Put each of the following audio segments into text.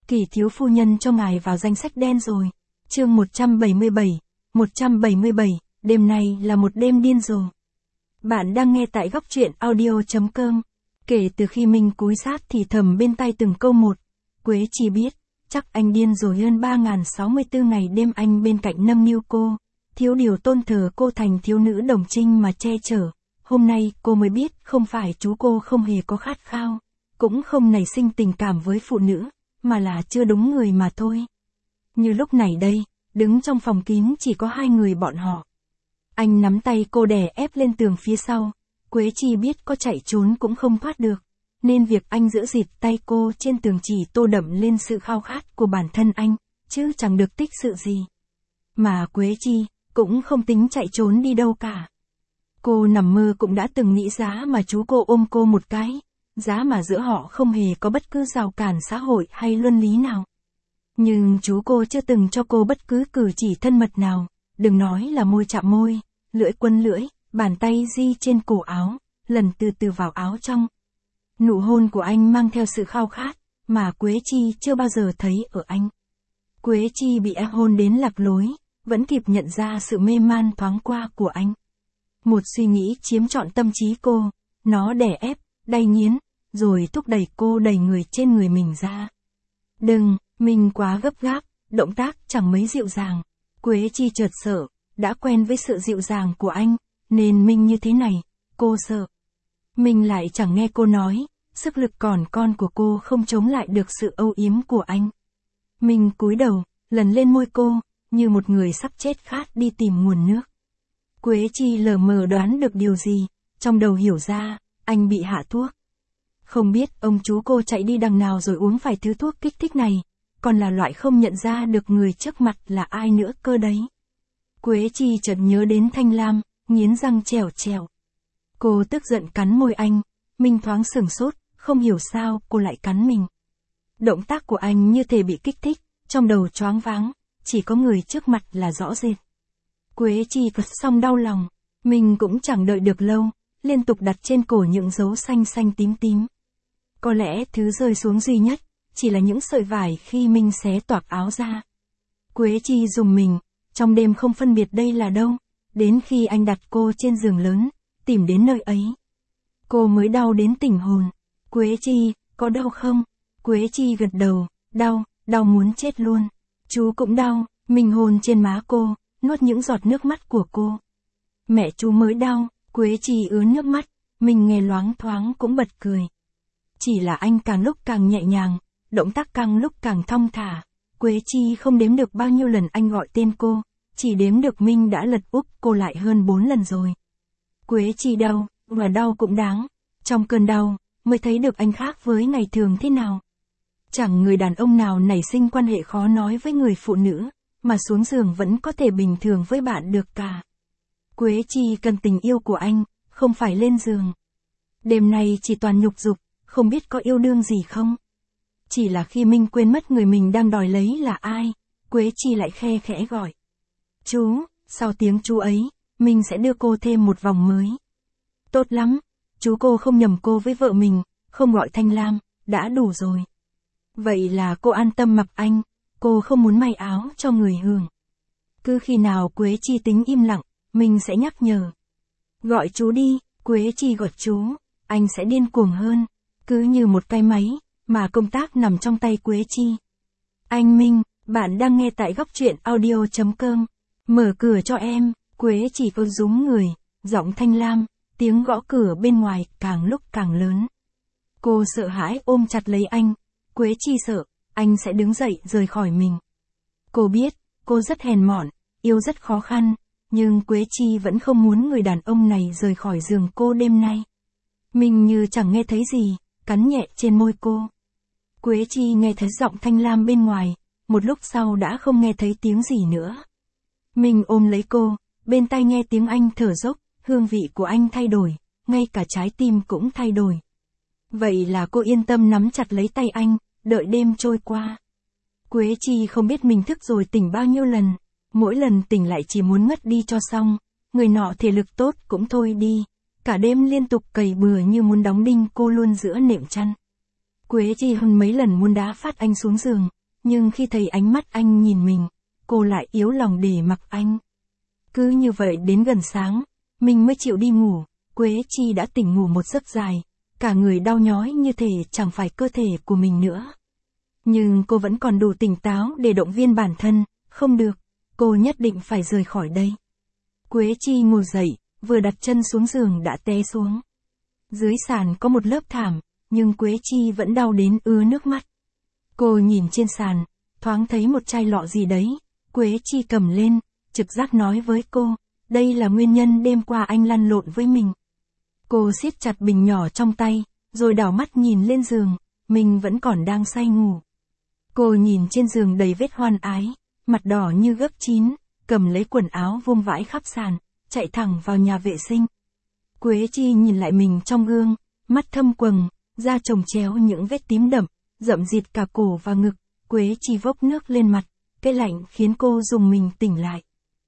Kỳ thiếu phu nhân cho ngài vào danh sách đen rồi. Chương 177, đêm nay là một đêm điên rồ. Bạn đang nghe tại góc truyện audio.com. Kể từ khi Minh cúi sát thì thầm bên tai từng câu một, Quế Chi biết, chắc anh điên rồi. Hơn 3064 ngày đêm anh bên cạnh nâng niu cô, thiếu điều tôn thờ cô thành thiếu nữ đồng trinh mà che chở. Hôm nay cô mới biết không phải chú cô không hề có khát khao, cũng không nảy sinh tình cảm với phụ nữ, mà là chưa đúng người mà thôi. Như lúc này đây, đứng trong phòng kín chỉ có hai người bọn họ. Anh nắm tay cô đè ép lên tường phía sau, Quế Chi biết có chạy trốn cũng không thoát được, nên việc anh giữ dịt tay cô trên tường chỉ tô đậm lên sự khao khát của bản thân anh, chứ chẳng được tích sự gì. Mà Quế Chi cũng không tính chạy trốn đi đâu cả. Cô nằm mơ cũng đã từng nghĩ giá mà chú cô ôm cô một cái, giá mà giữa họ không hề có bất cứ rào cản xã hội hay luân lý nào. Nhưng chú cô chưa từng cho cô bất cứ cử chỉ thân mật nào, đừng nói là môi chạm môi, lưỡi quấn lưỡi, bàn tay di trên cổ áo, lần từ từ vào áo trong. Nụ hôn của anh mang theo sự khao khát, mà Quế Chi chưa bao giờ thấy ở anh. Quế Chi bị ép hôn đến lạc lối, vẫn kịp nhận ra sự mê man thoáng qua của anh. Một suy nghĩ chiếm trọn tâm trí cô, nó đè ép, đay nghiến, rồi thúc đẩy cô đẩy người trên người mình ra. Đừng, mình quá gấp gáp, động tác chẳng mấy dịu dàng. Quế Chi chợt sợ, đã quen với sự dịu dàng của anh, nên Minh như thế này, cô sợ. Mình lại chẳng nghe cô nói, sức lực còn con của cô không chống lại được sự âu yếm của anh. Mình cúi đầu, lần lên môi cô, như một người sắp chết khát đi tìm nguồn nước. Quế Chi lờ mờ đoán được điều gì, trong đầu hiểu ra, anh bị hạ thuốc. Không biết ông chú cô chạy đi đằng nào rồi uống phải thứ thuốc kích thích này, còn là loại không nhận ra được người trước mặt là ai nữa cơ đấy. Quế Chi chợt nhớ đến Thanh Lam, nghiến răng trèo trèo. Cô tức giận cắn môi anh, Minh thoáng sửng sốt, không hiểu sao cô lại cắn mình. Động tác của anh như thể bị kích thích, trong đầu choáng váng, chỉ có người trước mặt là rõ rệt. Quế Chi vật xong đau lòng, mình cũng chẳng đợi được lâu, liên tục đặt trên cổ những dấu xanh xanh tím tím. Có lẽ thứ rơi xuống duy nhất, chỉ là những sợi vải khi Minh xé toạc áo ra. Quế Chi rùng mình, trong đêm không phân biệt đây là đâu, đến khi anh đặt cô trên giường lớn, tìm đến nơi ấy. Cô mới đau đến tỉnh hồn. Quế Chi, có đau không? Quế Chi gật đầu, đau muốn chết luôn. Chú cũng đau, mình hôn trên má cô, nuốt những giọt nước mắt của cô. Mẹ chú mới đau, Quế Chi ứa nước mắt, mình nghe loáng thoáng cũng bật cười. Chỉ là anh càng lúc càng nhẹ nhàng, động tác càng lúc càng thong thả. Quế Chi không đếm được bao nhiêu lần anh gọi tên cô, chỉ đếm được Minh đã lật úp cô lại hơn 4 lần rồi. Quế Chi đau, và đau cũng đáng. Trong cơn đau, mới thấy được anh khác với ngày thường thế nào. Chẳng người đàn ông nào nảy sinh quan hệ khó nói với người phụ nữ, mà xuống giường vẫn có thể bình thường với bạn được cả. Quế Chi cần tình yêu của anh, không phải lên giường. Đêm nay chỉ toàn nhục dục, không biết có yêu đương gì không. Chỉ là khi Minh quên mất người mình đang đòi lấy là ai, Quế Chi lại khe khẽ gọi. Chú, sau tiếng chú ấy, Minh sẽ đưa cô thêm một vòng mới. Tốt lắm, chú cô không nhầm cô với vợ mình, không gọi Thanh Lam, đã đủ rồi. Vậy là cô an tâm mặc anh, cô không muốn may áo cho người hưởng. Cứ khi nào Quế Chi tính im lặng, Minh sẽ nhắc nhở. Gọi chú đi, Quế Chi gọi chú, anh sẽ điên cuồng hơn. Cứ như một cái máy, mà công tác nằm trong tay Quế Chi. Anh Minh, bạn đang nghe tại góc truyện audio.com. Mở cửa cho em, Quế Chi có rúm người, giọng Thanh Lam, tiếng gõ cửa bên ngoài càng lúc càng lớn. Cô sợ hãi ôm chặt lấy anh, Quế Chi sợ, anh sẽ đứng dậy rời khỏi mình. Cô biết, cô rất hèn mọn, yêu rất khó khăn, nhưng Quế Chi vẫn không muốn người đàn ông này rời khỏi giường cô đêm nay. Mình như chẳng nghe thấy gì, cắn nhẹ trên môi cô. Quế Chi nghe thấy giọng Thanh Lam bên ngoài, một lúc sau đã không nghe thấy tiếng gì nữa. Mình ôm lấy cô, bên tai nghe tiếng anh thở dốc, hương vị của anh thay đổi, ngay cả trái tim cũng thay đổi. Vậy là cô yên tâm nắm chặt lấy tay anh, đợi đêm trôi qua. Quế Chi không biết mình thức rồi tỉnh bao nhiêu lần, mỗi lần tỉnh lại chỉ muốn ngất đi cho xong, người nọ thể lực tốt cũng thôi đi, cả đêm liên tục cày bừa như muốn đóng đinh cô luôn giữa nệm chăn. Quế Chi hơn mấy lần muốn đá phát anh xuống giường, nhưng khi thấy ánh mắt anh nhìn mình, cô lại yếu lòng để mặc anh. Cứ như vậy đến gần sáng, mình mới chịu đi ngủ, Quế Chi đã tỉnh ngủ một giấc dài, cả người đau nhói như thể chẳng phải cơ thể của mình nữa. Nhưng cô vẫn còn đủ tỉnh táo để động viên bản thân, không được, cô nhất định phải rời khỏi đây. Quế Chi ngồi dậy, vừa đặt chân xuống giường đã té xuống. Dưới sàn có một lớp thảm, nhưng Quế Chi vẫn đau đến ứa nước mắt. Cô nhìn trên sàn, thoáng thấy một chai lọ gì đấy, Quế Chi cầm lên, trực giác nói với cô, đây là nguyên nhân đêm qua anh lăn lộn với mình. Cô siết chặt bình nhỏ trong tay, rồi đảo mắt nhìn lên giường, mình vẫn còn đang say ngủ. Cô nhìn trên giường đầy vết hoan ái, mặt đỏ như gấc chín, cầm lấy quần áo vương vãi khắp sàn, chạy thẳng vào nhà vệ sinh. Quế Chi nhìn lại mình trong gương, mắt thâm quầng, da chồng chéo những vết tím đậm, rậm rịt cả cổ và ngực, Quế Chi vốc nước lên mặt, cái lạnh khiến cô rùng mình tỉnh lại.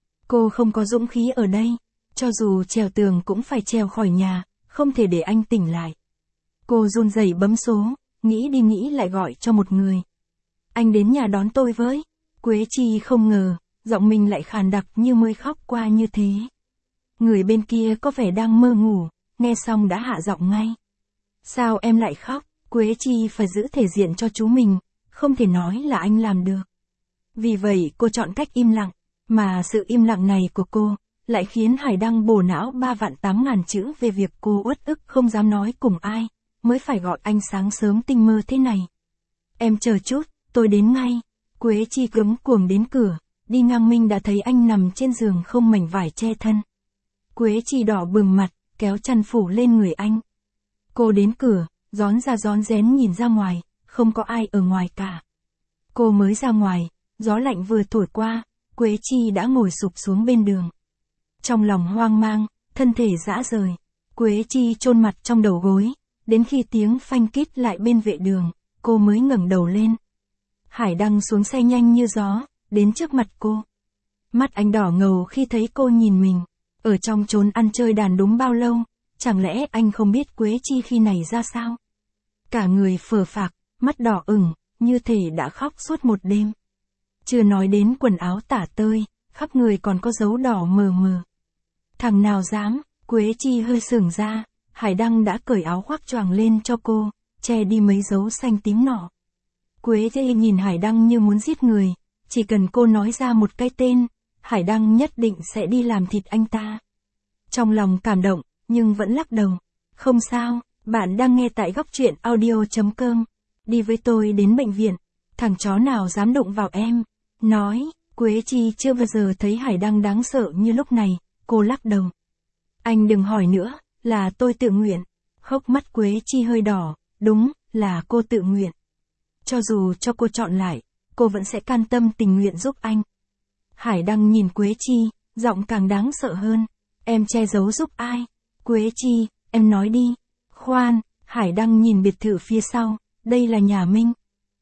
Cô không có dũng khí ở đây, cho dù trèo tường cũng phải trèo khỏi nhà, không thể để anh tỉnh lại. Cô run rẩy bấm số, nghĩ đi nghĩ lại gọi cho một người. Anh đến nhà đón tôi với. Quế Chi không ngờ, giọng mình lại khàn đặc như mới khóc qua như thế. Người bên kia có vẻ đang mơ ngủ, nghe xong đã hạ giọng ngay. Sao em lại khóc? Quế Chi phải giữ thể diện cho chú mình, không thể nói là anh làm được. Vì vậy cô chọn cách im lặng, mà sự im lặng này của cô lại khiến Hải Đăng bổ não 3.800.000 chữ về việc cô uất ức không dám nói cùng ai, mới phải gọi anh sáng sớm tinh mơ thế này. Em chờ chút, tôi đến ngay. Quế Chi cứng cuồng đến cửa, đi ngang Minh đã thấy anh nằm trên giường không mảnh vải che thân. Quế Chi đỏ bừng mặt, kéo chăn phủ lên người anh. Cô đến cửa, rón ra rón rén nhìn ra ngoài, không có ai ở ngoài cả. Cô mới ra ngoài, gió lạnh vừa thổi qua, Quế Chi đã ngồi sụp xuống bên đường. Trong lòng hoang mang, thân thể rã rời, Quế Chi chôn mặt trong đầu gối, đến khi tiếng phanh kít lại bên vệ đường, cô mới ngẩng đầu lên. Hải Đăng xuống xe nhanh như gió, đến trước mặt cô. Mắt anh đỏ ngầu khi thấy cô nhìn mình, ở trong chốn ăn chơi đàn đúng bao lâu, chẳng lẽ anh không biết Quế Chi khi này ra sao? Cả người phờ phạc, mắt đỏ ửng, như thể đã khóc suốt một đêm. Chưa nói đến quần áo tả tơi, khắp người còn có dấu đỏ mờ mờ. Thằng nào dám, Quế Chi hơi sững ra, Hải Đăng đã cởi áo khoác choàng lên cho cô, che đi mấy dấu xanh tím nọ. Quế Chi nhìn Hải Đăng như muốn giết người, chỉ cần cô nói ra một cái tên, Hải Đăng nhất định sẽ đi làm thịt anh ta. Trong lòng cảm động, nhưng vẫn lắc đầu. Không sao, bạn đang nghe tại Góc Truyện Audio.com. Đi với tôi đến bệnh viện, thằng chó nào dám đụng vào em. Nói, Quế Chi chưa bao giờ thấy Hải Đăng đáng sợ như lúc này, cô lắc đầu. Anh đừng hỏi nữa, là tôi tự nguyện. Hốc mắt Quế Chi hơi đỏ, đúng, là cô tự nguyện. Cho dù cho cô chọn lại, cô vẫn sẽ can tâm tình nguyện giúp anh. Hải Đăng nhìn Quế Chi, giọng càng đáng sợ hơn. Em che giấu giúp ai? Quế Chi, em nói đi. Khoan, Hải Đăng nhìn biệt thự phía sau, đây là nhà Minh.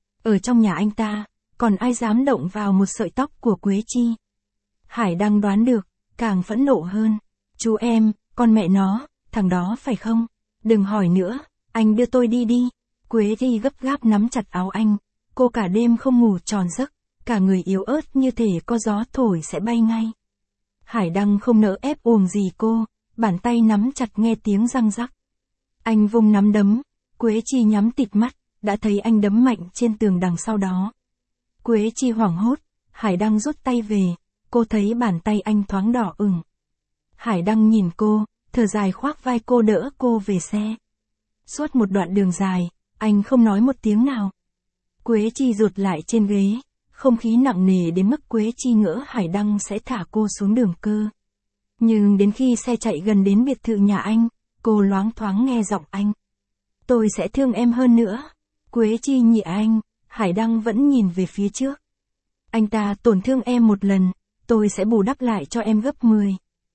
Ở trong nhà anh ta, còn ai dám động vào một sợi tóc của Quế Chi? Hải Đăng đoán được, càng phẫn nộ hơn. Chú em, con mẹ nó, thằng đó phải không? Đừng hỏi nữa, anh đưa tôi đi đi. Quế Chi gấp gáp nắm chặt áo anh, cô cả đêm không ngủ tròn giấc, cả người yếu ớt như thể có gió thổi sẽ bay ngay. Hải Đăng không nỡ ép uổng gì cô, bàn tay nắm chặt nghe tiếng răng rắc. Anh vung nắm đấm, Quế Chi nhắm tịt mắt, đã thấy anh đấm mạnh trên tường đằng sau đó. Quế Chi hoảng hốt, Hải Đăng rút tay về, cô thấy bàn tay anh thoáng đỏ ửng. Hải Đăng nhìn cô, thở dài khoác vai cô đỡ cô về xe. Suốt một đoạn đường dài, anh không nói một tiếng nào. Quế Chi rụt lại trên ghế, không khí nặng nề đến mức Quế Chi ngỡ Hải Đăng sẽ thả cô xuống đường cơ. Nhưng đến khi xe chạy gần đến biệt thự nhà anh, cô loáng thoáng nghe giọng anh. Tôi sẽ thương em hơn nữa. Quế Chi nhị anh, Hải Đăng vẫn nhìn về phía trước. Anh ta tổn thương em một lần, tôi sẽ bù đắp lại cho em gấp 10.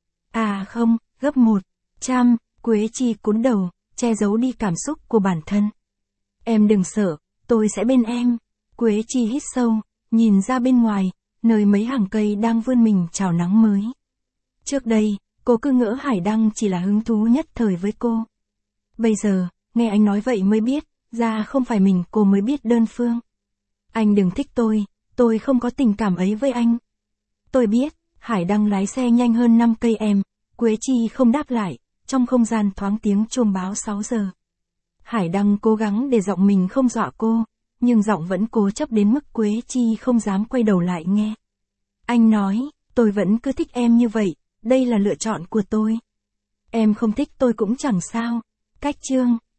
À không, gấp 100, Quế Chi cúi đầu, che giấu đi cảm xúc của bản thân. Em đừng sợ, tôi sẽ bên em. Quế Chi hít sâu, nhìn ra bên ngoài, nơi mấy hàng cây đang vươn mình chào nắng mới. Trước đây, cô cứ ngỡ Hải Đăng chỉ là hứng thú nhất thời với cô. Bây giờ, nghe anh nói vậy mới biết, ra không phải mình cô mới biết đơn phương. Anh đừng thích tôi không có tình cảm ấy với anh. Tôi biết, Hải Đăng lái xe nhanh hơn 5 cây em. Quế Chi không đáp lại, trong không gian thoáng tiếng chuông báo 6 giờ. Hải Đăng cố gắng để giọng mình không dọa cô, nhưng giọng vẫn cố chấp đến mức Quế Chi không dám quay đầu lại nghe. Anh nói, tôi vẫn cứ thích em như vậy, đây là lựa chọn của tôi. Em không thích tôi cũng chẳng sao. Cách chương